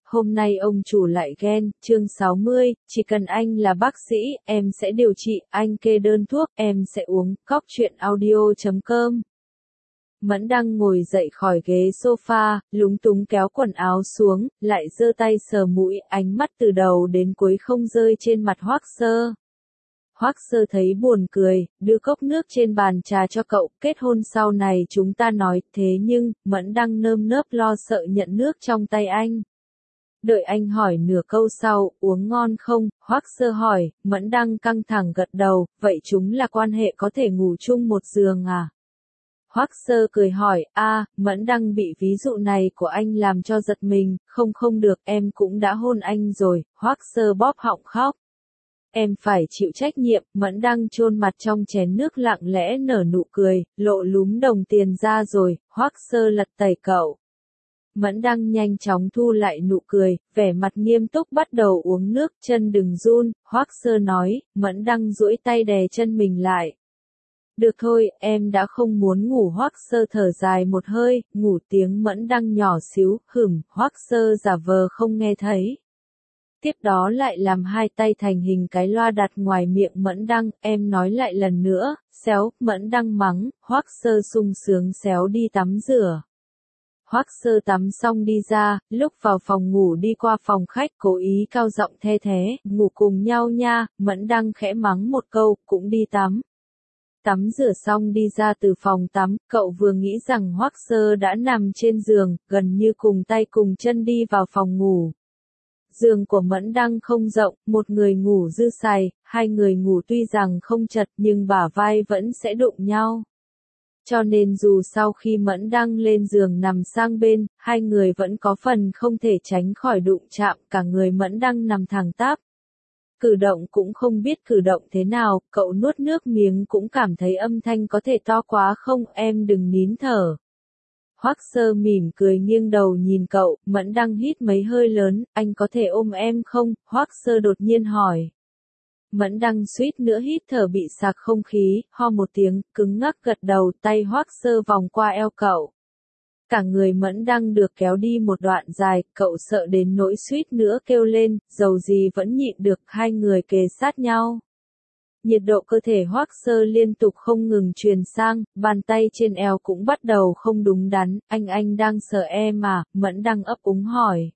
hôm nay ông chủ lại ghen, chương 60, chỉ cần anh là bác sĩ, em sẽ điều trị, anh kê đơn thuốc, em sẽ uống, cóc truyện audio.com. Mẫn Đăng ngồi dậy khỏi ghế sofa, lúng túng kéo quần áo xuống, lại giơ tay sờ mũi, ánh mắt từ đầu đến cuối không rơi trên mặt Hoắc Sơ. Hoắc Sơ thấy buồn cười, đưa cốc nước trên bàn trà cho cậu, kết hôn sau này chúng ta nói, thế nhưng, Mẫn Đăng nơm nớp lo sợ nhận nước trong tay anh. Đợi anh hỏi nửa câu sau, uống ngon không, Hoắc Sơ hỏi, Mẫn Đăng căng thẳng gật đầu, vậy chúng là quan hệ có thể ngủ chung một giường à? Hoắc Sơ cười hỏi, Mẫn Đăng bị ví dụ này của anh làm cho giật mình, không được, em cũng đã hôn anh rồi, Hoắc Sơ bóp họng khóc. Em phải chịu trách nhiệm, Mẫn Đăng chôn mặt trong chén nước lặng lẽ nở nụ cười, lộ lúm đồng tiền ra rồi, Hoắc Sơ lật tẩy cậu. Mẫn Đăng nhanh chóng thu lại nụ cười, vẻ mặt nghiêm túc bắt đầu uống nước, chân đừng run, Hoắc Sơ nói, Mẫn Đăng duỗi tay đè chân mình lại. Được thôi, em đã không muốn ngủ, Hoắc Sơ thở dài một hơi, ngủ, tiếng Mẫn Đăng nhỏ xíu, Hoắc Sơ giả vờ không nghe thấy. Tiếp đó lại làm hai tay thành hình cái loa đặt ngoài miệng Mẫn Đăng, em nói lại lần nữa, xéo, Mẫn Đăng mắng, Hoắc Sơ sung sướng xéo đi tắm rửa. Hoắc Sơ tắm xong đi ra, lúc vào phòng ngủ đi qua phòng khách cố ý cao giọng the thế, ngủ cùng nhau nha, Mẫn Đăng khẽ mắng một câu, cũng đi tắm. Tắm rửa xong đi ra từ phòng tắm, cậu vừa nghĩ rằng Hoắc Sơ đã nằm trên giường, gần như cùng tay cùng chân đi vào phòng ngủ. Giường của Mẫn Đăng không rộng, một người ngủ dư xài, hai người ngủ tuy rằng không chật nhưng bả vai vẫn sẽ đụng nhau. Cho nên dù sau khi Mẫn Đăng lên giường nằm sang bên, hai người vẫn có phần không thể tránh khỏi đụng chạm, cả người Mẫn Đăng nằm thẳng tắp. Cử động cũng không biết cử động thế nào, cậu nuốt nước miếng cũng cảm thấy âm thanh có thể to quá không, em đừng nín thở. Hoắc Sơ mỉm cười nghiêng đầu nhìn cậu, Mẫn Đăng hít mấy hơi lớn, anh có thể ôm em không, Hoắc Sơ đột nhiên hỏi. Mẫn Đăng suýt nữa hít thở bị sặc không khí, ho một tiếng, cứng ngắc gật đầu, tay Hoắc Sơ vòng qua eo cậu. Cả người Mẫn Đăng được kéo đi một đoạn dài, cậu sợ đến nỗi suýt nữa kêu lên, dầu gì vẫn nhịn được, hai người kề sát nhau. Nhiệt độ cơ thể Hoắc Sơ liên tục không ngừng truyền sang, bàn tay trên eo cũng bắt đầu không đúng đắn, anh đang sợ em à, Mẫn Đăng ấp úng hỏi.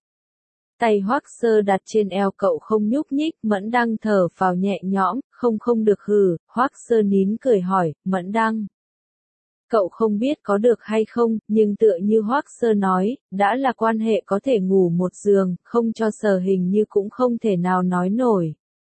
Tay Hoắc Sơ đặt trên eo cậu không nhúc nhích, Mẫn Đăng thở phào nhẹ nhõm, không được Hoắc Sơ nín cười hỏi, Mẫn Đăng. Cậu không biết có được hay không, nhưng tựa như Hoắc Sơ nói, đã là quan hệ có thể ngủ một giường, không cho sờ hình như cũng không thể nào nói nổi.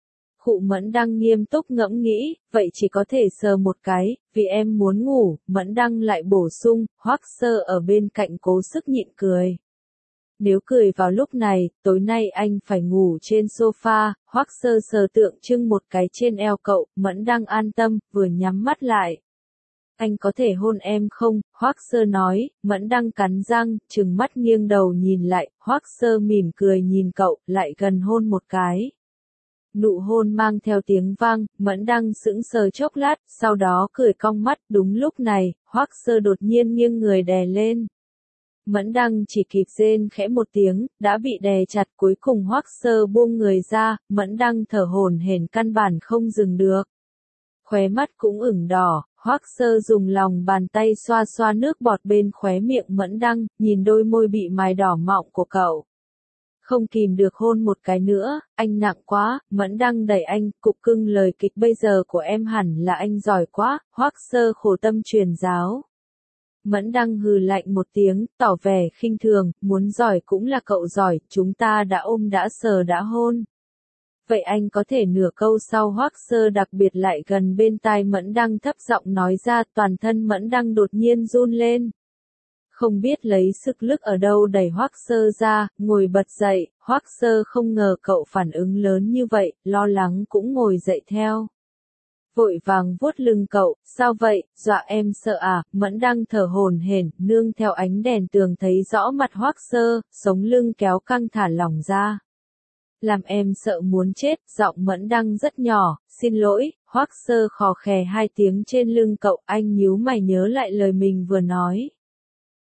Mẫn Đăng nghiêm túc ngẫm nghĩ, vậy chỉ có thể sờ một cái, vì em muốn ngủ, Mẫn Đăng lại bổ sung, Hoắc Sơ ở bên cạnh cố sức nhịn cười. Nếu cười vào lúc này, tối nay anh phải ngủ trên sofa, Hoắc Sơ sờ tượng trưng một cái trên eo cậu, Mẫn Đăng an tâm, vừa nhắm mắt lại. Anh có thể hôn em không? Hoắc Sơ nói, Mẫn Đăng cắn răng, trừng mắt nghiêng đầu nhìn lại, Hoắc Sơ mỉm cười nhìn cậu, lại gần hôn một cái. Nụ hôn mang theo tiếng vang, Mẫn Đăng sững sờ chốc lát, sau đó cười cong mắt, đúng lúc này, Hoắc Sơ đột nhiên nghiêng người đè lên. Mẫn Đăng chỉ kịp rên khẽ một tiếng, đã bị đè chặt, cuối cùng Hoắc Sơ buông người ra, Mẫn Đăng thở hổn hển căn bản không dừng được. Khóe mắt cũng ửng đỏ, Hoắc Sơ dùng lòng bàn tay xoa xoa nước bọt bên khóe miệng Mẫn Đăng, nhìn đôi môi bị mài đỏ mọng của cậu. Không kìm được hôn một cái nữa, anh nặng quá, Mẫn Đăng đẩy anh, cục cưng lời kịch bây giờ của em hẳn là anh giỏi quá, Hoắc Sơ khổ tâm truyền giáo. Mẫn Đăng hừ lạnh một tiếng, tỏ vẻ khinh thường, muốn giỏi cũng là cậu giỏi, chúng ta đã ôm đã sờ đã hôn. Vậy anh có thể nửa câu sau Hoắc Sơ đặc biệt lại gần bên tai Mẫn Đăng thấp giọng nói ra, toàn thân Mẫn Đăng đột nhiên run lên. Không biết lấy sức lực ở đâu đẩy Hoắc Sơ ra, ngồi bật dậy, Hoắc Sơ không ngờ cậu phản ứng lớn như vậy, lo lắng cũng ngồi dậy theo. Vội vàng vuốt lưng cậu, sao vậy, dọa em sợ à, Mẫn Đăng thở hổn hển, nương theo ánh đèn tường thấy rõ mặt Hoắc Sơ, sống lưng kéo căng thả lỏng ra. Làm em sợ muốn chết, giọng Mẫn Đăng rất nhỏ, xin lỗi, Hoắc Sơ khò khè hai tiếng trên lưng cậu, anh nhíu mày nhớ lại lời mình vừa nói.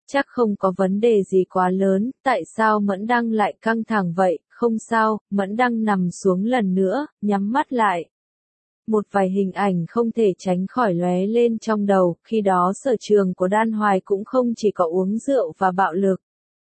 Chắc không có vấn đề gì quá lớn, tại sao Mẫn Đăng lại căng thẳng vậy? Không sao, Mẫn Đăng nằm xuống lần nữa, nhắm mắt lại. Một vài hình ảnh không thể tránh khỏi lóe lên trong đầu, khi đó sở trường của Đan Hoài cũng không chỉ có uống rượu và bạo lực.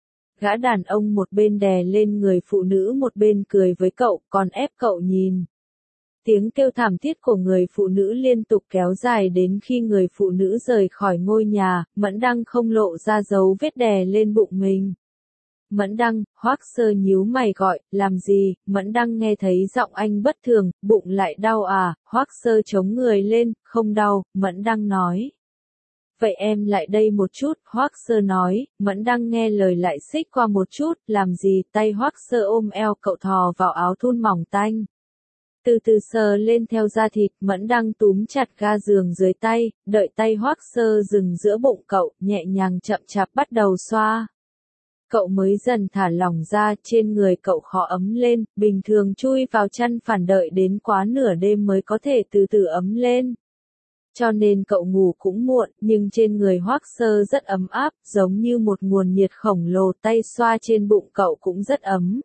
Gã đàn ông một bên đè lên người phụ nữ một bên cười với cậu, còn ép cậu nhìn. Tiếng kêu thảm thiết của người phụ nữ liên tục kéo dài đến khi người phụ nữ rời khỏi ngôi nhà, Mẫn Đăng không lộ ra dấu vết đè lên bụng mình. Mẫn Đăng, Hoắc Sơ nhíu mày gọi, làm gì? Mẫn Đăng nghe thấy giọng anh bất thường, bụng lại đau à? Hoắc Sơ chống người lên, không đau, Mẫn Đăng nói. Vậy em lại đây một chút, Hoắc Sơ nói, Mẫn Đăng nghe lời lại xích qua một chút, làm gì? Tay Hoắc Sơ ôm eo cậu thò vào áo thun mỏng tanh. Từ từ sờ lên theo da thịt, Mẫn Đăng túm chặt ga giường dưới tay, đợi tay Hoắc Sơ dừng giữa bụng cậu, nhẹ nhàng chậm chạp bắt đầu xoa. Cậu mới dần thả lỏng ra, trên người cậu khó ấm lên, bình thường chui vào chăn phản đợi đến quá nửa đêm mới có thể từ từ ấm lên. Cho nên cậu ngủ cũng muộn, nhưng trên người Hoắc Sơ rất ấm áp, giống như một nguồn nhiệt khổng lồ, tay xoa trên bụng cậu cũng rất ấm.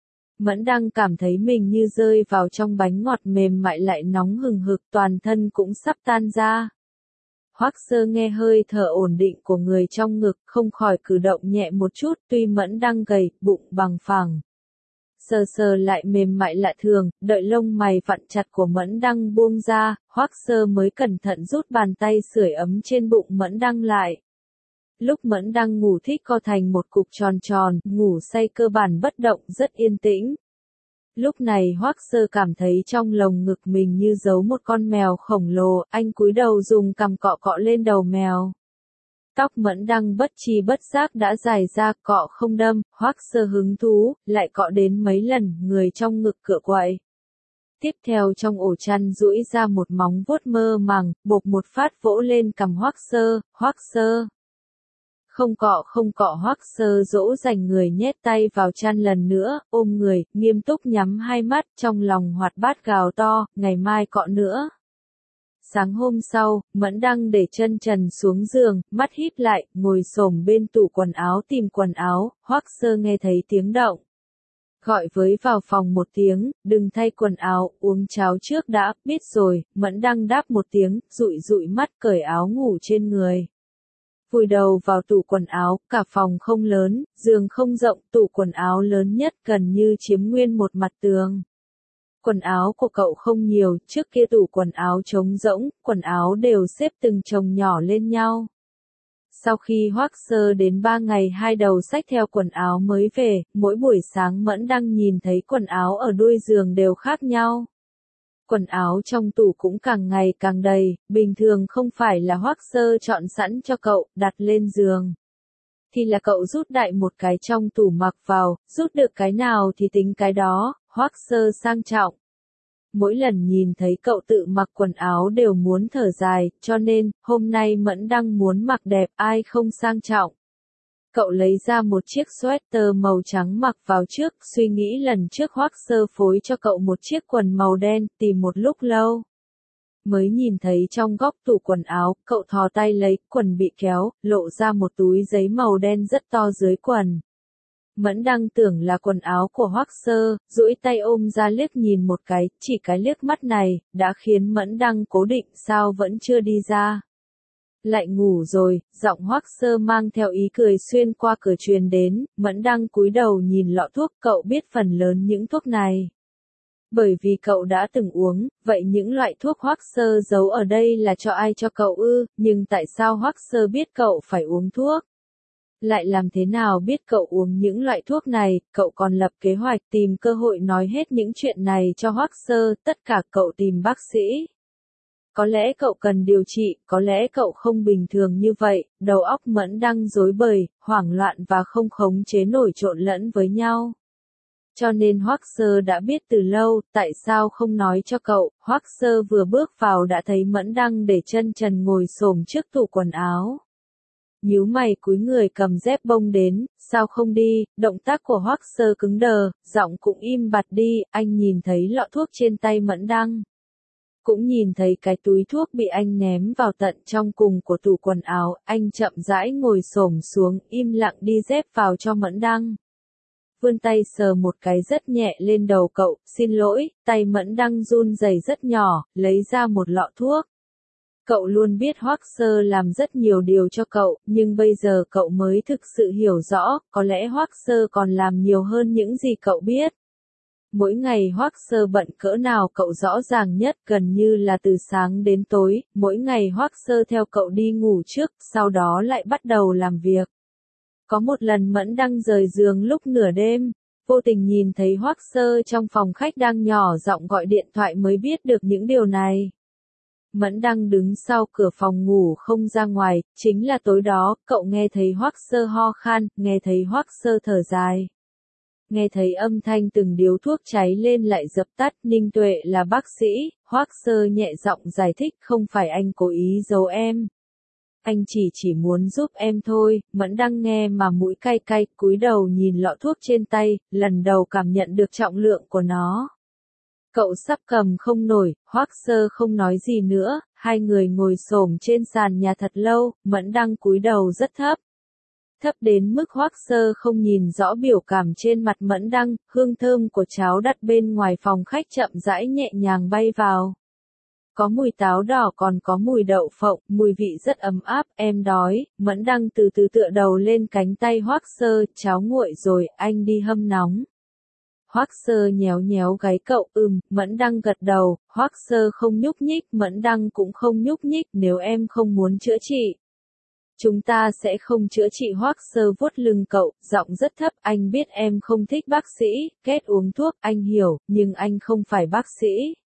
Mẫn Đăng cảm thấy mình như rơi vào trong bánh ngọt mềm mại lại nóng hừng hực, toàn thân cũng sắp tan ra. Hoắc Sơ nghe hơi thở ổn định của người trong ngực, không khỏi cử động nhẹ một chút, tuy Mẫn Đăng gầy, bụng bằng phẳng. Sờ sờ lại mềm mại lạ thường, đợi lông mày vặn chặt của Mẫn Đăng buông ra, Hoắc Sơ mới cẩn thận rút bàn tay sưởi ấm trên bụng Mẫn Đăng lại. Lúc Mẫn Đăng ngủ thích co thành một cục tròn tròn, ngủ say cơ bản bất động, rất yên tĩnh. Lúc này Hoắc Sơ cảm thấy trong lồng ngực mình như giấu một con mèo khổng lồ, anh cúi đầu dùng cằm cọ cọ lên đầu mèo. Tóc Mẫn Đăng bất tri bất giác đã dài ra, cọ không đâm, Hoắc Sơ hứng thú, lại cọ đến mấy lần, người trong ngực cựa quậy. Tiếp theo trong ổ chăn duỗi ra một móng vuốt mơ màng, bộp một phát vỗ lên cằm Hoắc Sơ. Không cọ Hoắc Sơ dỗ dành người nhét tay vào chăn lần nữa, ôm người, nghiêm túc nhắm hai mắt, trong lòng hoạt bát gào to, ngày mai cọ nữa. Sáng hôm sau, Mẫn Đăng để chân trần xuống giường, mắt híp lại, ngồi xổm bên tủ quần áo tìm quần áo, Hoắc Sơ nghe thấy tiếng động. Gọi với vào phòng một tiếng, đừng thay quần áo, uống cháo trước đã, biết rồi, Mẫn Đăng đáp một tiếng, dụi mắt cởi áo ngủ trên người. Vùi đầu vào tủ quần áo, cả phòng không lớn, giường không rộng, tủ quần áo lớn nhất gần như chiếm nguyên một mặt tường. Quần áo của cậu không nhiều, trước kia tủ quần áo trống rỗng, quần áo đều xếp từng chồng nhỏ lên nhau. Sau khi Hoắc Sơ đến 3 ngày 2 đầu xách theo quần áo mới về, mỗi buổi sáng Mẫn Đăng nhìn thấy quần áo ở đuôi giường đều khác nhau. Quần áo trong tủ cũng càng ngày càng đầy, bình thường không phải là Hoắc Sơ chọn sẵn cho cậu, đặt lên giường. Thì là cậu rút đại một cái trong tủ mặc vào, rút được cái nào thì tính cái đó, Hoắc Sơ sang trọng. Mỗi lần nhìn thấy cậu tự mặc quần áo đều muốn thở dài, cho nên, hôm nay Mẫn Đăng muốn mặc đẹp, ai không sang trọng. Cậu lấy ra một chiếc sweater màu trắng mặc vào trước, suy nghĩ lần trước Hoắc Sơ phối cho cậu một chiếc quần màu đen, tìm một lúc lâu. Mới nhìn thấy trong góc tủ quần áo, cậu thò tay lấy, quần bị kéo, lộ ra một túi giấy màu đen rất to dưới quần. Mẫn Đăng tưởng là quần áo của Hoắc Sơ, duỗi tay ôm ra liếc nhìn một cái, chỉ cái liếc mắt này, đã khiến Mẫn Đăng cố định sao vẫn chưa đi ra. Lại ngủ rồi, giọng Hoắc Sơ mang theo ý cười xuyên qua cửa truyền đến, Mẫn Đăng cúi đầu nhìn lọ thuốc, cậu biết phần lớn những thuốc này. Bởi vì cậu đã từng uống, vậy những loại thuốc Hoắc Sơ giấu ở đây là cho ai cho cậu ư, nhưng tại sao Hoắc Sơ biết cậu phải uống thuốc? Lại làm thế nào biết cậu uống những loại thuốc này, cậu còn lập kế hoạch tìm cơ hội nói hết những chuyện này cho Hoắc Sơ, tất cả cậu tìm bác sĩ. Có lẽ cậu cần điều trị, có lẽ cậu không bình thường như vậy, đầu óc Mẫn Đăng rối bời, hoảng loạn và không khống chế nổi trộn lẫn với nhau. Cho nên Hoắc Sơ đã biết từ lâu, tại sao không nói cho cậu, Hoắc Sơ vừa bước vào đã thấy Mẫn Đăng để chân trần ngồi xổm trước tủ quần áo. Nhíu mày cúi người cầm dép bông đến, sao không đi, động tác của Hoắc Sơ cứng đờ, giọng cũng im bặt đi, anh nhìn thấy lọ thuốc trên tay Mẫn Đăng. Cũng nhìn thấy cái túi thuốc bị anh ném vào tận trong cùng của tủ quần áo, anh chậm rãi ngồi xổm xuống, im lặng đi dép vào cho Mẫn Đăng. Vươn tay sờ một cái rất nhẹ lên đầu cậu, xin lỗi, tay Mẫn Đăng run rẩy rất nhỏ, lấy ra một lọ thuốc. Cậu luôn biết Hoắc Sơ làm rất nhiều điều cho cậu, nhưng bây giờ cậu mới thực sự hiểu rõ, có lẽ Hoắc Sơ còn làm nhiều hơn những gì cậu biết. Mỗi ngày Hoắc Sơ bận cỡ nào cậu rõ ràng nhất, gần như là từ sáng đến tối, mỗi ngày Hoắc Sơ theo cậu đi ngủ trước, sau đó lại bắt đầu làm việc. Có một lần Mẫn Đăng rời giường lúc nửa đêm, vô tình nhìn thấy Hoắc Sơ trong phòng khách đang nhỏ giọng gọi điện thoại mới biết được những điều này. Mẫn Đăng đứng sau cửa phòng ngủ không ra ngoài, chính là tối đó, cậu nghe thấy Hoắc Sơ ho khan, nghe thấy Hoắc Sơ thở dài. Nghe thấy âm thanh từng điếu thuốc cháy lên lại dập tắt, Ninh Tuệ là bác sĩ, Hoắc Sơ nhẹ giọng giải thích, không phải anh cố ý giấu em. Anh chỉ muốn giúp em thôi. Mẫn Đăng nghe mà mũi cay cay, cúi đầu nhìn lọ thuốc trên tay, lần đầu cảm nhận được trọng lượng của nó. Cậu sắp cầm không nổi, Hoắc Sơ không nói gì nữa, hai người ngồi xổm trên sàn nhà thật lâu, Mẫn Đăng cúi đầu rất thấp. Thấp đến mức Hoắc Sơ không nhìn rõ biểu cảm trên mặt Mẫn Đăng, hương thơm của cháo đặt bên ngoài phòng khách chậm rãi nhẹ nhàng bay vào. Có mùi táo đỏ còn có mùi đậu phộng, mùi vị rất ấm áp, em đói. Mẫn Đăng từ từ tựa đầu lên cánh tay Hoắc Sơ, cháo nguội rồi, anh đi hâm nóng. Hoắc Sơ nhéo nhéo gáy cậu, Mẫn Đăng gật đầu, Hoắc Sơ không nhúc nhích, Mẫn Đăng cũng không nhúc nhích, nếu em không muốn chữa trị. Chúng ta sẽ không chữa trị. Hoắc Sơ vuốt lưng cậu, giọng rất thấp, anh biết em không thích bác sĩ, ghét uống thuốc, anh hiểu, nhưng anh không phải bác sĩ.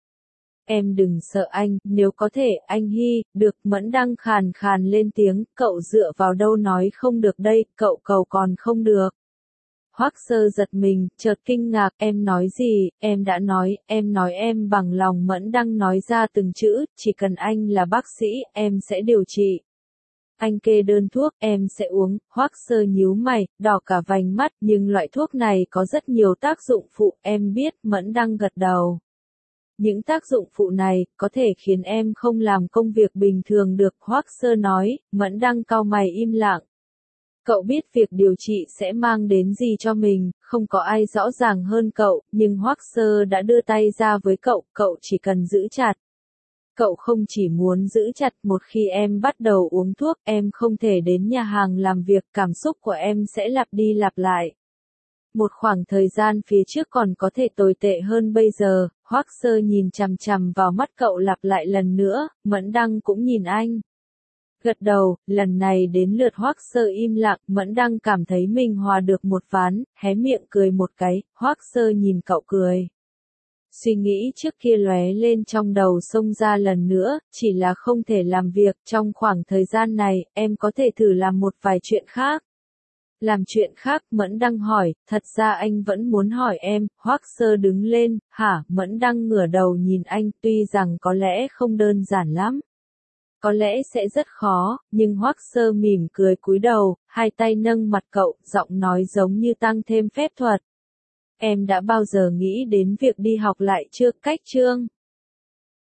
Em đừng sợ anh, nếu có thể, anh Hy, được. Mẫn Đăng khàn khàn lên tiếng, cậu dựa vào đâu nói không được đây, cậu cầu còn không được. Hoắc Sơ giật mình, chợt kinh ngạc, em nói gì, em đã nói, em nói em bằng lòng. Mẫn Đăng nói ra từng chữ, chỉ cần anh là bác sĩ, em sẽ điều trị. Anh kê đơn thuốc, em sẽ uống. Hoắc Sơ nhíu mày, đỏ cả vành mắt, nhưng loại thuốc này có rất nhiều tác dụng phụ, em biết. Mẫn Đăng gật đầu. Những tác dụng phụ này, có thể khiến em không làm công việc bình thường được, Hoắc Sơ nói. Mẫn Đăng cau mày im lặng. Cậu biết việc điều trị sẽ mang đến gì cho mình, không có ai rõ ràng hơn cậu, nhưng Hoắc Sơ đã đưa tay ra với cậu, cậu chỉ cần giữ chặt. Cậu không chỉ muốn giữ chặt, một khi em bắt đầu uống thuốc, em không thể đến nhà hàng làm việc, cảm xúc của em sẽ lặp đi lặp lại. Một khoảng thời gian phía trước còn có thể tồi tệ hơn bây giờ. Hoắc Sơ nhìn chằm chằm vào mắt cậu lặp lại lần nữa, Mẫn Đăng cũng nhìn anh. Gật đầu, lần này đến lượt Hoắc Sơ im lặng, Mẫn Đăng cảm thấy mình hòa được một ván, hé miệng cười một cái, Hoắc Sơ nhìn cậu cười. Suy nghĩ trước kia lóe lên trong đầu xông ra lần nữa, chỉ là không thể làm việc, trong khoảng thời gian này, em có thể thử làm một vài chuyện khác. Làm chuyện khác, Mẫn Đăng hỏi, thật ra anh vẫn muốn hỏi em. Hoắc Sơ đứng lên, hả? Mẫn Đăng ngửa đầu nhìn anh, tuy rằng có lẽ không đơn giản lắm. Có lẽ sẽ rất khó, nhưng Hoắc Sơ mỉm cười cúi đầu, hai tay nâng mặt cậu, giọng nói giống như tăng thêm phép thuật. Em đã bao giờ nghĩ đến việc đi học lại chưa? Cách chương